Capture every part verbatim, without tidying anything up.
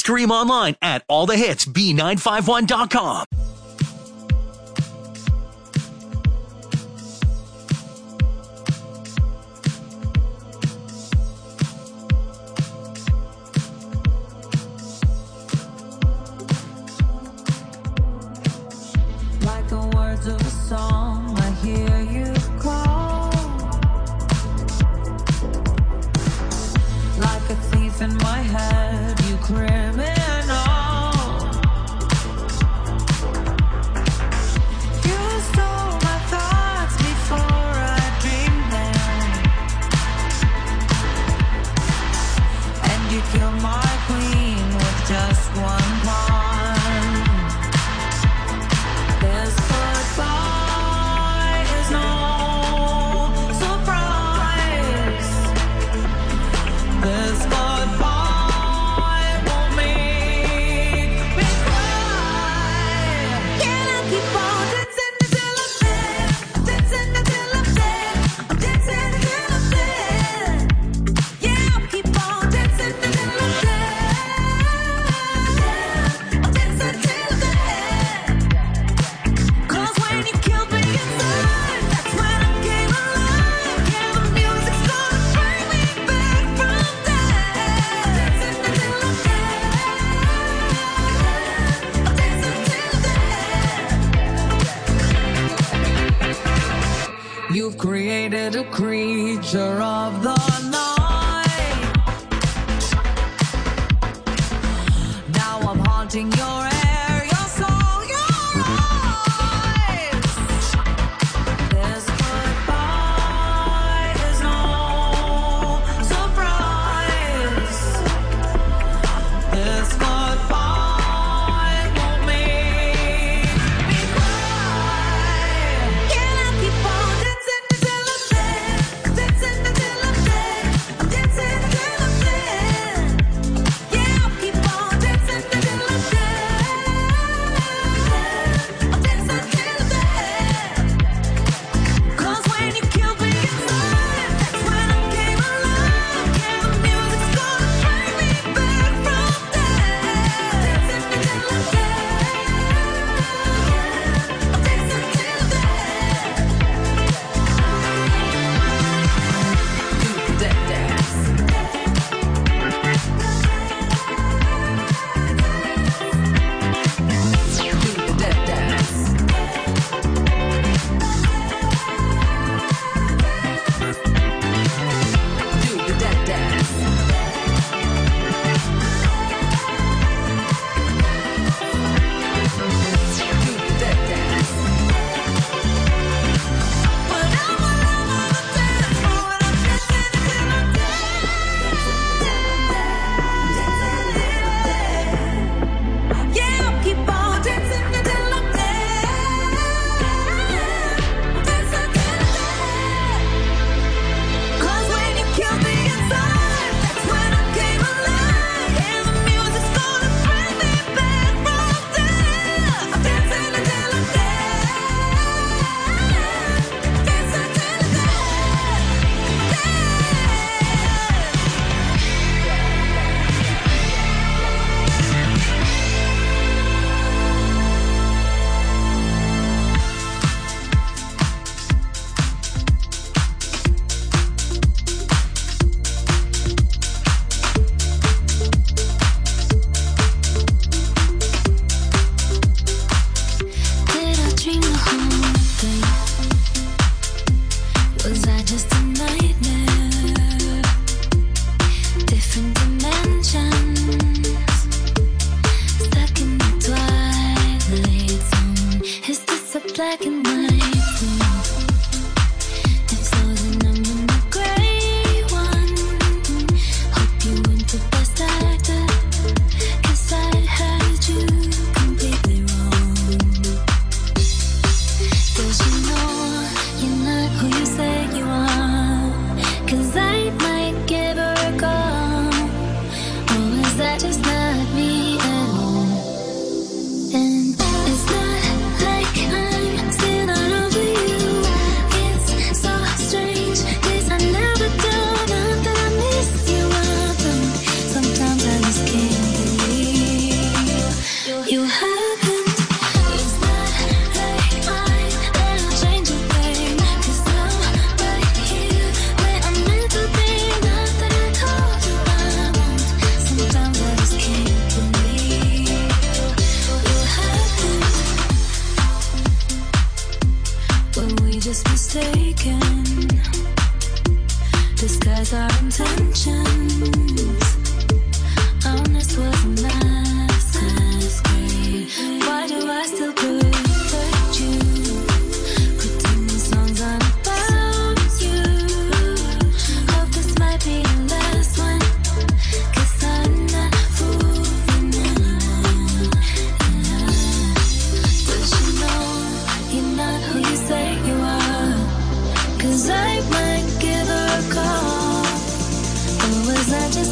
Stream online at all the hits b nine five one dot com. Like the words of a song, I hear you call. Like a thief in my head, you criminal. You stole my thoughts before I dreamed them. And you killed my queen with just one pawn. This goodbye is no surprise. This goodbye won't make me cry. Can I keep on dancing until I'm dead? Dancing until I'm dead. I'm dancing until I'm dead. Yeah, I'll keep on dancing until I'm dead. I'm dancing till I'm dead. 'Cause when you killed me inside, that's when I came alive. Yeah, the music's gonna bring me back from death. Dancing until I'm dead. I'm dancing till dead. You've created a creature of the night. Now I'm haunting your air, your soul, your eyes. This goodbye is no surprise. This goodbye won't make me cry. Can I keep on dancing until I'm dead? Dancing until I'm dead. I'm dancing until I'm dead. Yeah, I'll keep on dancing until I'm dead. I'm dancing till I'm dead. 'Cause when you killed me inside, that's when I came alive. Yeah, the music's gonna bring me back from death. Dancing until I'm dead. I'm dancing till I'm dead. Do the dead dance. Do the dead dance. Do the dead dance. Do the dead dance. When I'm alone on the dance floor and I'm dancing until I'm dead. Yeah, I'll keep on dancing until I'm dead. Dancing till I'm dead. 'Cause when you killed me inside, that's when I came alive. Yeah, the music's gonna bring me back from death. I'm dancing until I'm dead. Dancing till I'm dead. Did I dream the whole thing? Was I just a nightmare? Different dimensions, stuck in the twilight zone. Is this a black and white room? If so, then I'm in the gray one. Hope you weren't the best actor, 'cause I had you completely wrong. Does you know you're not who you say you are? 'Cause I might give her a call. Or is that just not me at all? And it's not like I'm still was our intentions. Honest wasn't last grade. Why do I still protect you? Putting these songs on about you. Hope this might be the last one, 'cause I'm not fooling anyone. Does you know you're not who you say you are? 'Cause I might give her a call. Or was I just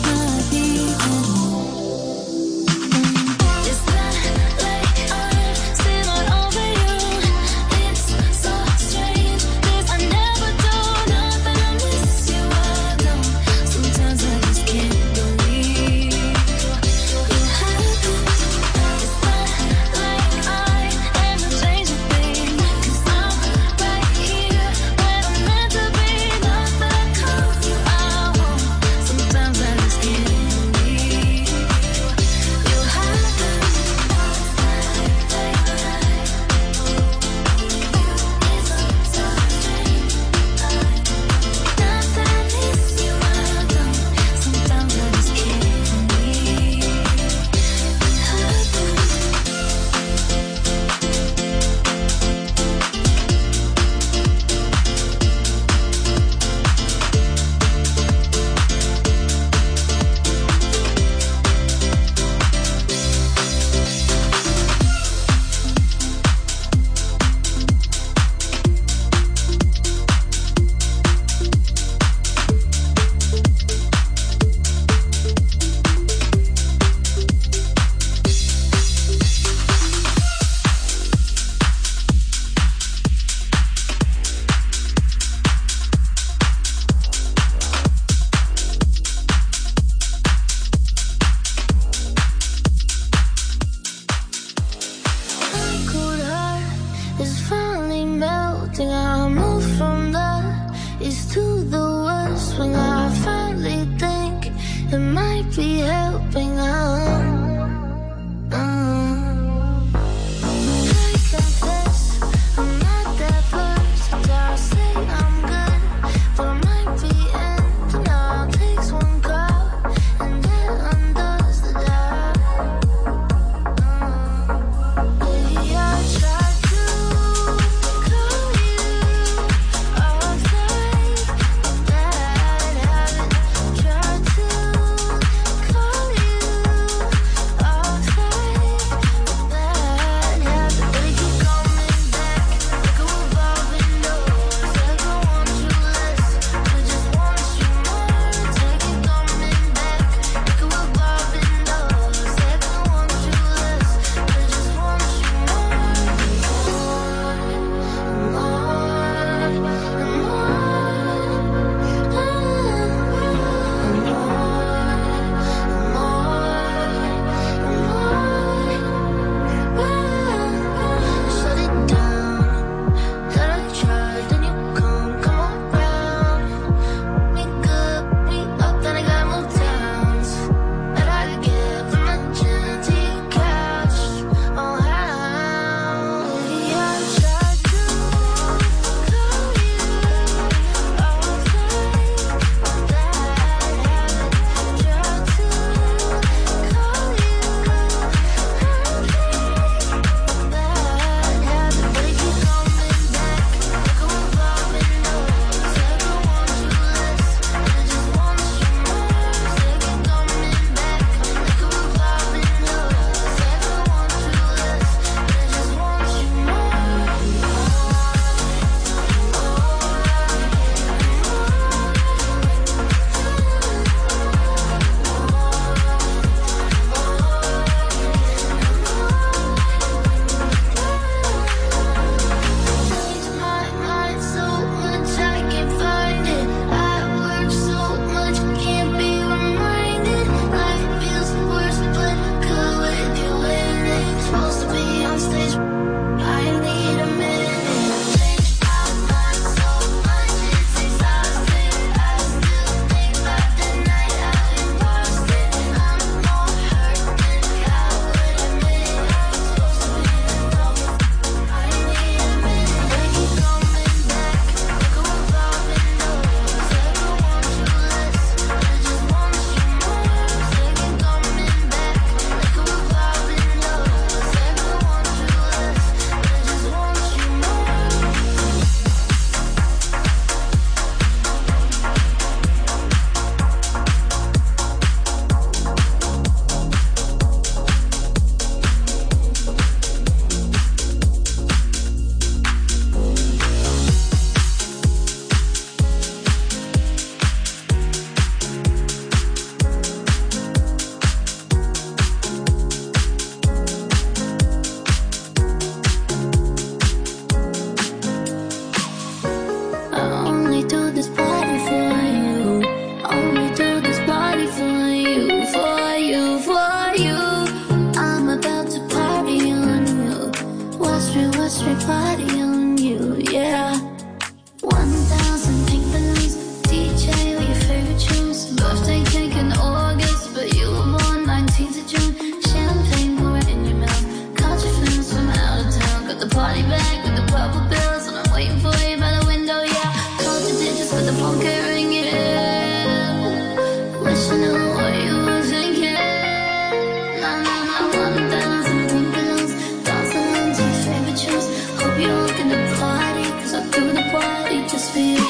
mystery party on you, yeah. One thousand pink balloons, D J with your favorite tunes. Birthday cake in August, but you were born nineteenth of June. Champagne pouring in your mouth, caught your friends from out of town. Got the party bag with the purple bills, and I'm waiting for you by the window, yeah. Called your digits with the phone kept ringing. Wish I knew what you were thinking. Na na na, one thousand pink balloons, dancing to your favorite tunes. Hope you're looking to party, cause I threw the party just for you.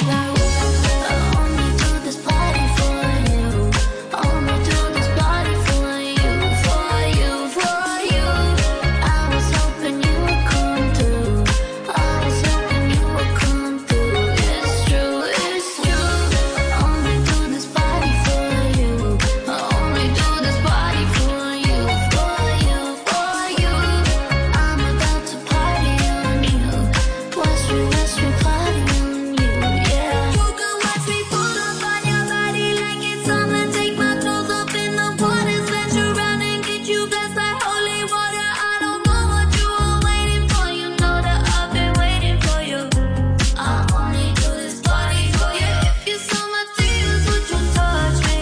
I only do this party for you. Only do this party for you, for you, for you. I was hoping you would come through. I was hoping you would come through. It's true, it's true. Only do this party for you. I only do this party for you, for you, for you. I'm about to party on you. Watch me, watch me party on you, yeah. You can watch me pull up on your body like it's summer. Take my clothes off in the party, splash around and get you blessed like holy water. I don't know what you were waiting for. You know that I've been waiting for you. I only do this party for you. If you saw my tears, would you touch me?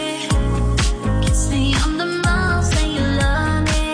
Kiss me on the mouth, say you love me.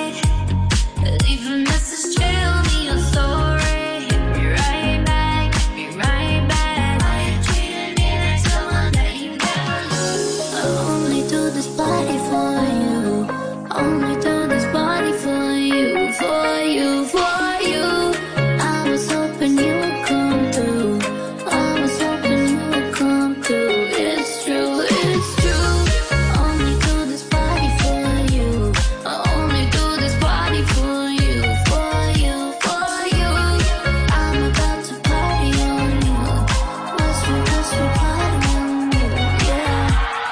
Leave a message, tell me your story. Hit me right back, hit me right back. Why you treating me like someone that you never loved? I only do this party for you. Only do this party for you, for you, for you. I was hoping you would come through. I was hoping you would come through. It's true, it's true. Only do this party for you. I only do this party for you, for you, for you. I'm about to party on you. Watch me, watch me party on you, yeah.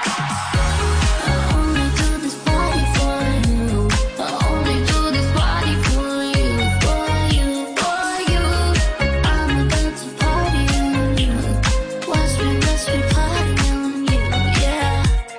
I only do this party for you. I only do this party for you, for you, for you. I'm about to party on you. Watch me, watch me party on you, yeah.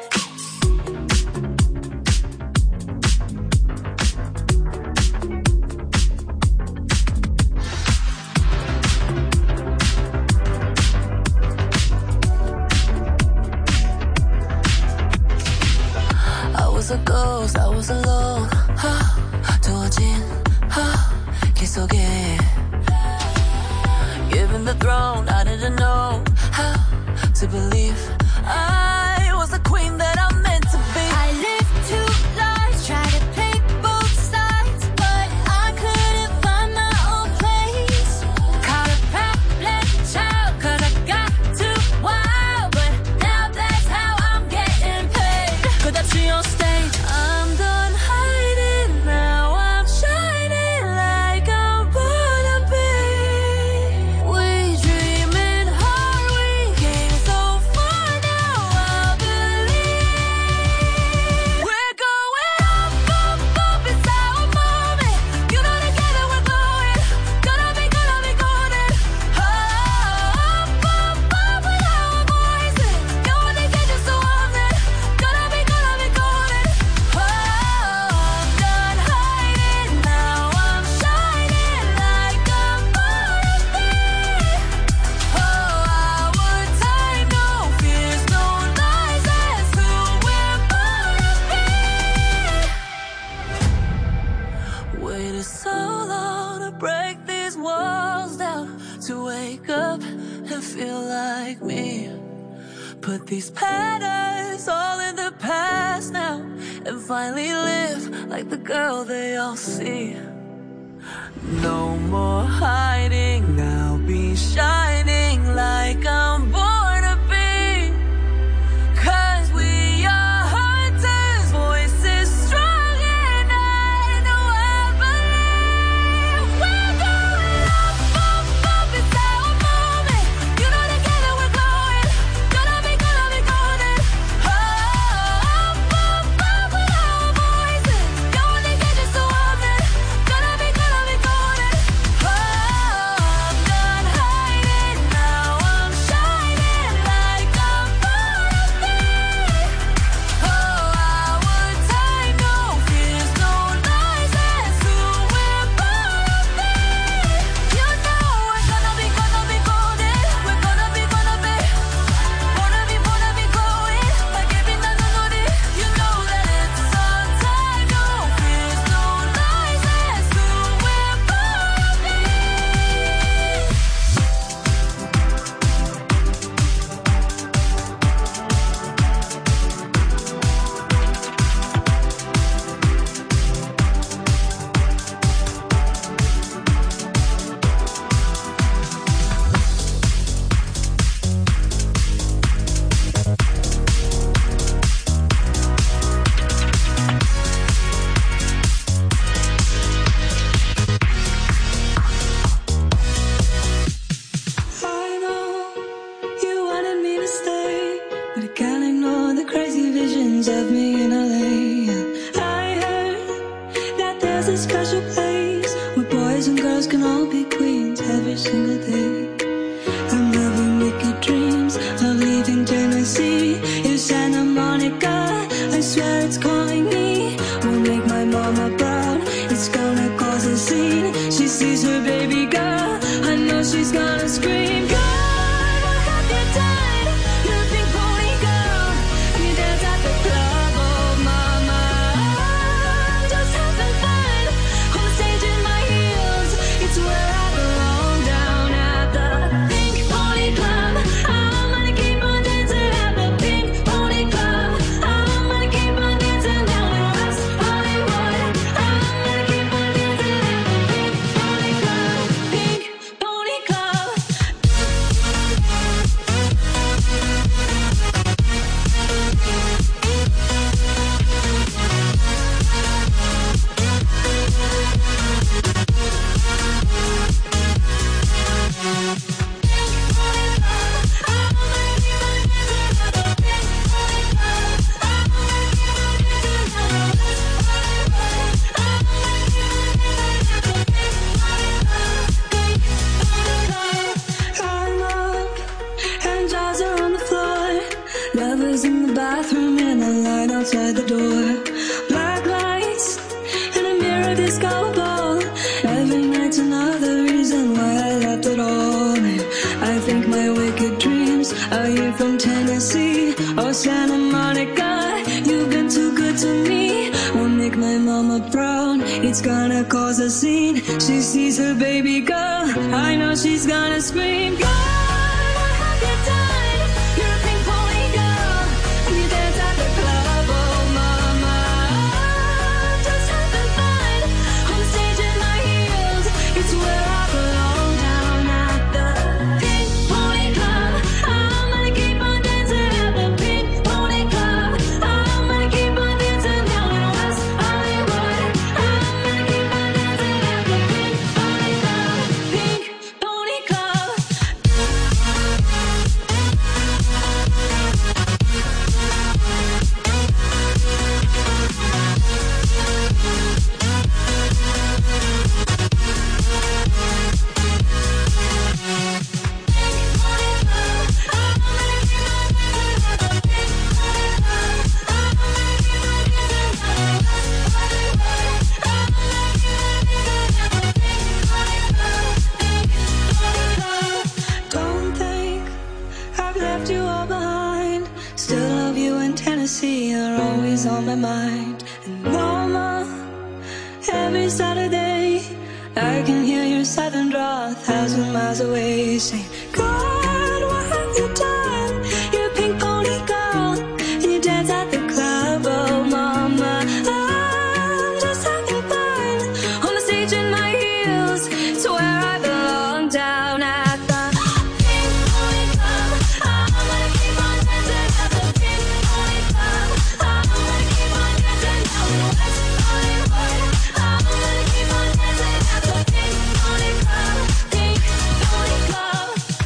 I was a ghost, I was alone. 두어진 길 속에 given the throne, I didn't know how to believe I was the queen that I'm meant to be. I lived two lives, tried to play both sides, but I couldn't find my own place. Caught a problem child, cause I got too wild, but now that's how I'm getting paid. 끝없이 on stage, I'm done hiding, now I'm shining like I'm born to be. We dreaming hard, we came so far, now I believe we're going up, up, up, it's our moment. You know together we're glowing, gonna be, gonna be golden. Oh, up, up, up with our voices. You only get you so often, gonna be, gonna be golden. Oh, I'm done hiding, now I'm shining like I'm born to be. Oh, our time, no fears, no lies, that's who we're born to be. Waited so long to break these walls down, to wake up and feel like me. Put these patterns all in the past now, and finally live like the girl they all see. No more hiding, now be shining like I'm born to be. Cause we are hunters, voices strong, and I know I believe we're going up, up, up, it's our moment. You know together we're glowing, gonna be, gonna be golden. Oh, up, up, up with our voices. You only get you so often, gonna be, gonna be golden. Oh, I'm done hiding, special place where boys and girls can all be queens every single day. I'm having wicked dreams of leaving Tennessee. It's Santa Monica, I swear it's calling me. Won't make my mama proud, it's gonna cause a scene. She sees her baby girl, I know she's gonna scream. God, what have you done? You're a pink pony girl, and you dance at the club. Oh mama, I'm just having fun on the stage in my heels. It's where I belong, down at the Pink Pony Club. I'm gonna keep on dancing at the Pink Pony Club. I'm gonna keep on dancing down in West Hollywood. I'm gonna keep on dancing at the Pink Pony Club. Pink Pony Club. I'm up and jaws are on the floor. Lovers in the bathroom and the line outside the door. Black lights and a mirror disco ball. Every night's another reason why I left it all. And I think my wicked dreams are you from Tennessee or Santa Monica. You've been too good to me. Won't make my mama proud, it's gonna cause a scene. She sees her baby girl, I know she's gonna scream. God, what have you done? You're a pink pony girl, and you dance at the club. Oh mama, I'm just having fun on the stage in my heels. It's where I belong, down at the Pink Pony Club. I'm gonna keep on dancing at the Pink Pony Club. I'm gonna keep on dancing down in West Hollywood. I'm gonna keep on dancing at the Pink Pony Club. Pink Pony Club. Don't think I've left you all behind. Still love you in Tennessee, you're always on my mind. And mama, every Saturday I can hear your southern draw a thousand miles away, saying, God, what have you done? You're a pink pony girl, and you dance at the club. Oh mama, I'm just having fun on the stage in my heels. It's where I belong, down at the Pink Pony Club. I'm gonna keep on dancing at the Pink Pony Club. I'm gonna keep on dancing down in West Hollywood. I'm gonna keep on dancing at the Pink Pony Club. Pink Pony Club.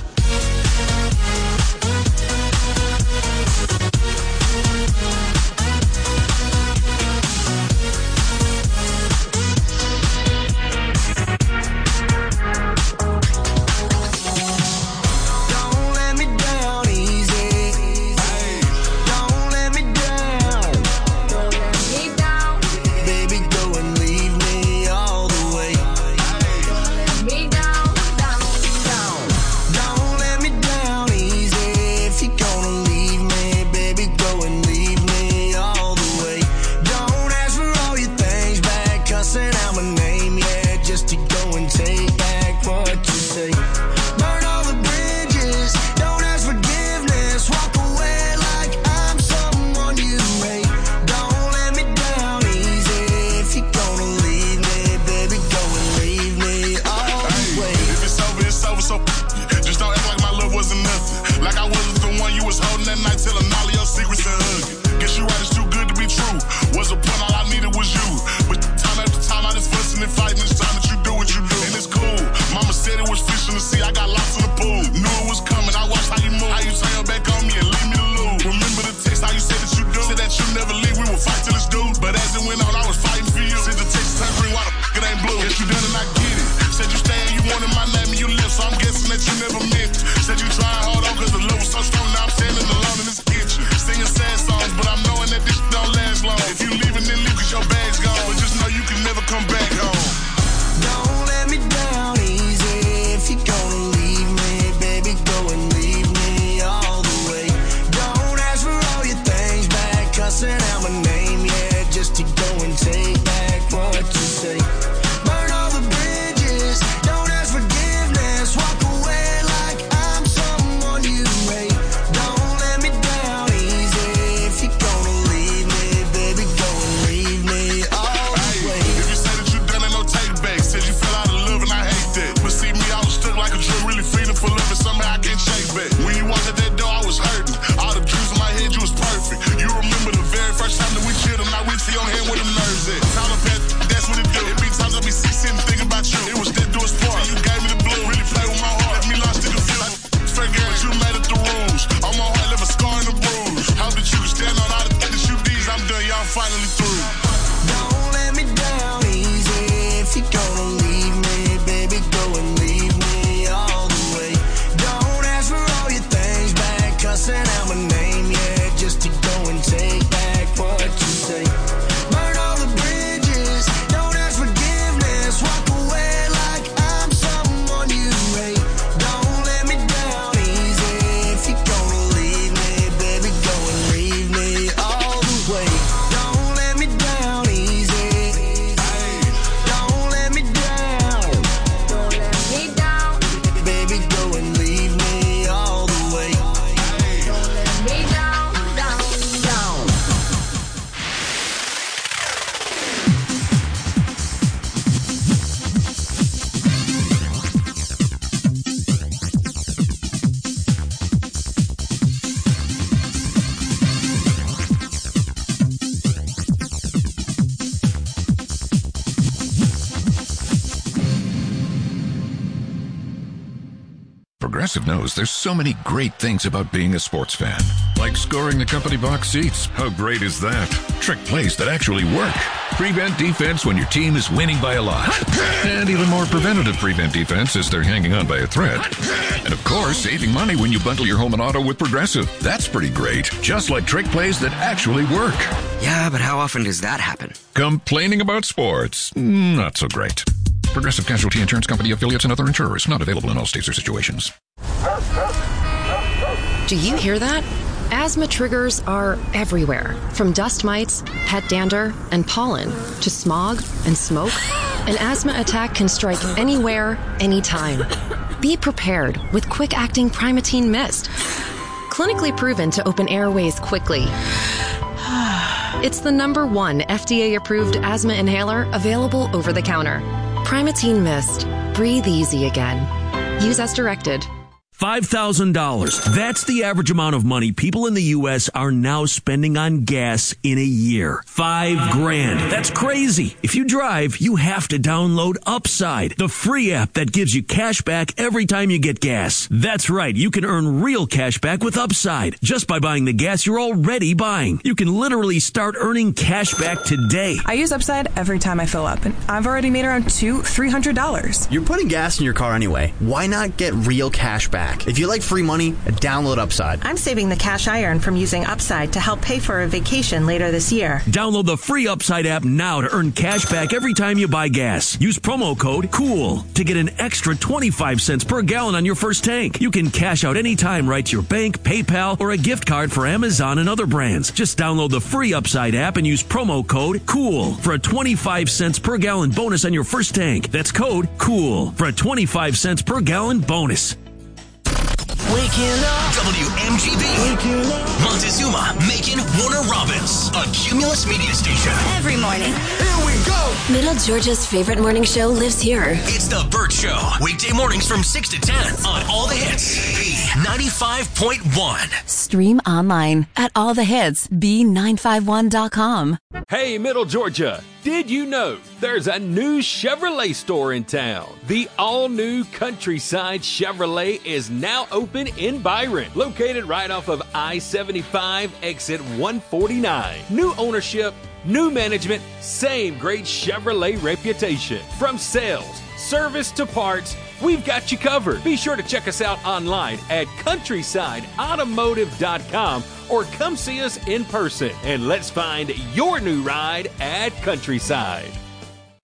Don't let me down easy. Don't let me down. Don't let me down, Baby, go and leave me all the way. let me down, down, down. Don't let me down easy. If you're gonna leave me, baby, go and leave me all the way. Don't ask for all your things back, cussing out my name, yeah, just to go and take back what you say. Burn all the bridges, don't ask forgiveness, walk away like I'm someone you hate. Don't let me down easy. If you're gonna leave me, baby, go and leave me all the way. If it's over, it's over, so just don't act like my love wasn't nothing. Like I wasn't the one you was holding that night, telling all of your secrets and hugging. Guess you right, it's too good to be true. Was a point, all I needed was you. But time after time, I just fussing say. Burn all the bridges, don't ask forgiveness. Walk away like I'm someone you hate. Don't let me down easy. If you're gonna leave me, baby, go and leave me all the way. If you say that you done it, no take back. Said you fell out of love and I hate that. But see me, I was stuck like a drug, really feeling for love and somehow I can't shake back. When you walked at that door, I was hurting. All the dreams in my head, you was perfect. You remember the very first time that we chilled and I reached for your hand where them nerves at. Telepath, that's what it do. It be times I be sick sitting thinking about you. It was that do a sport. You gave me the blue, really play with my heart. Left me lost in the field. Figure out you made it the rules. On my heart, left a scar and a bruise. Hope that you can stand on all the things that you did. I'm done, y'all finally through. Don't let me down easy. If you're gonna leave me, baby, go and leave me all the way. Don't ask for all your things back, cussing out my name, yeah, just to go and take back what you say. Burn all the bridges, don't ask forgiveness. Walk away like I'm someone you hate. Don't let me down easy. If you're gonna leave me, baby, go and leave me all the way. Don't let me down easy. Don't let me down. Don't let me down. Baby, go and leave me all the way. Don't let me down, down, down. Progressive knows there's so many great things about being a sports fan. Like scoring the company box seats. How great is that? Trick plays that actually work. Prevent defense when your team is winning by a lot. And even more preventative prevent defense as they're hanging on by a thread. And of course, saving money when you bundle your home and auto with Progressive. That's pretty great. Just like trick plays that actually work. Yeah, but how often does that happen? Complaining about sports. Not so great. Progressive Casualty Insurance Company affiliates and other insurers. Not available in all states or situations. Do you hear that? Asthma triggers are everywhere, from dust mites, pet dander, and pollen, to smog and smoke. An asthma attack can strike anywhere, anytime. Be prepared with quick-acting Primatene Mist. Clinically proven to open airways quickly. It's the number one F D A-approved asthma inhaler available over the counter. Primatene Mist. Breathe easy again. Use as directed. five thousand dollars. That's the average amount of money people in the U S are now spending on gas in a year. Five grand. That's crazy. If you drive, you have to download Upside, the free app that gives you cash back every time you get gas. That's right. You can earn real cash back with Upside just by buying the gas you're already buying. You can literally start earning cash back today. I use Upside every time I fill up, and I've already made around two, three hundred dollars. You're putting gas in your car anyway. Why not get real cash back? If you like free money, download Upside. I'm saving the cash I earn from using Upside to help pay for a vacation later this year. Download the free Upside app now to earn cash back every time you buy gas. Use promo code COOL to get an extra twenty-five cents per gallon on your first tank. You can cash out anytime right to your bank, PayPal, or a gift card for Amazon and other brands. Just download the free Upside app and use promo code COOL for a twenty-five cents per gallon bonus on your first tank. That's code COOL for a twenty-five cents per gallon bonus. Waking up. W M G B. Waking up. Montezuma, Macon, Warner Robins. A Cumulus media station. Every morning. Here we go. Middle Georgia's favorite morning show lives here. It's The Burt Show. Weekday mornings from six to ten on All the Hits. B ninety-five point one. Stream online at all the hits b nine five one dot com. Hey, Middle Georgia. Did you know there's a new Chevrolet store in town? The all-new Countryside Chevrolet is now open in Byron, located right off of I seventy-five, exit one forty-nine. New ownership, new management, same great Chevrolet reputation. From sales, service to parts, we've got you covered. Be sure to check us out online at countryside automotive dot com or come see us in person, and let's find your new ride at Countryside.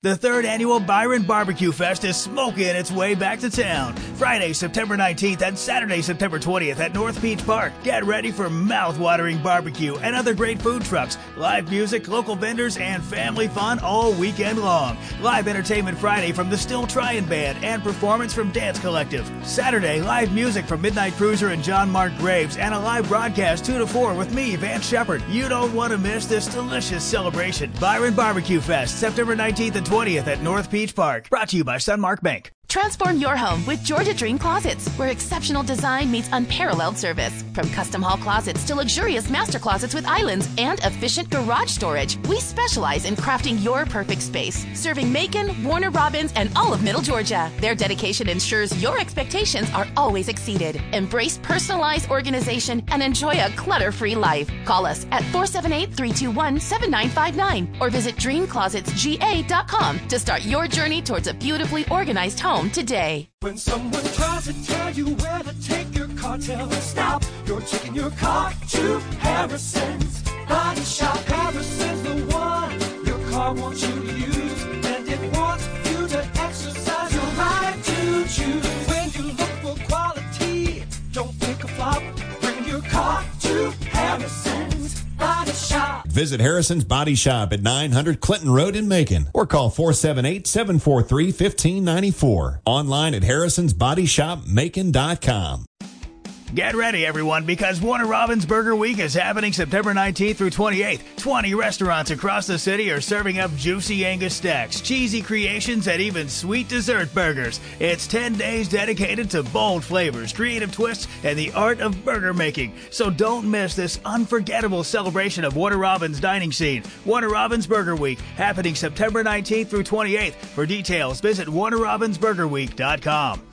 The third annual Byron Barbecue Fest is smoking its way back to town. Friday, September nineteenth and Saturday, September twentieth at North Beach Park. Get ready for mouth-watering barbecue and other great food trucks, live music, local vendors, and family fun all weekend long. Live entertainment Friday from the Still Tryin' Band and performance from Dance Collective. Saturday, live music from Midnight Cruiser and John Mark Graves and a live broadcast two to four with me, Vance Shepard. You don't want to miss this delicious celebration. Byron Barbecue Fest, September nineteenth and twentieth at North Beach Park. Brought to you by Sunmark Bank. Transform your home with Georgia Dream Closets, where exceptional design meets unparalleled service. From custom hall closets to luxurious master closets with islands and efficient garage storage, we specialize in crafting your perfect space, serving Macon, Warner Robins, and all of Middle Georgia. Their dedication ensures your expectations are always exceeded. Embrace personalized organization and enjoy a clutter-free life. Call us at four seven eight, three two one, seven nine five nine or visit dream closets g a dot com to start your journey towards a beautifully organized home today. When someone tries to tell you where to take your car, tell them stop. You're taking your car to Harrison's Body Shop. Harrison's the one your car wants you to use, and it wants you to exercise your right to choose. When you look for quality, don't pick a flop. Bring your car to Harrison's Body Shop. Visit Harrison's Body Shop at nine hundred Clinton Road in Macon or call four seven eight, seven four three, one five nine four. Online at harrisons body shop macon dot com. Get ready, everyone, because Warner Robins Burger Week is happening September nineteenth through twenty-eighth. twenty restaurants across the city are serving up juicy Angus stacks, cheesy creations, and even sweet dessert burgers. It's ten days dedicated to bold flavors, creative twists, and the art of burger making. So don't miss this unforgettable celebration of Warner Robins' dining scene. Warner Robins Burger Week, happening September nineteenth through twenty-eighth. For details, visit warner robins burger week dot com.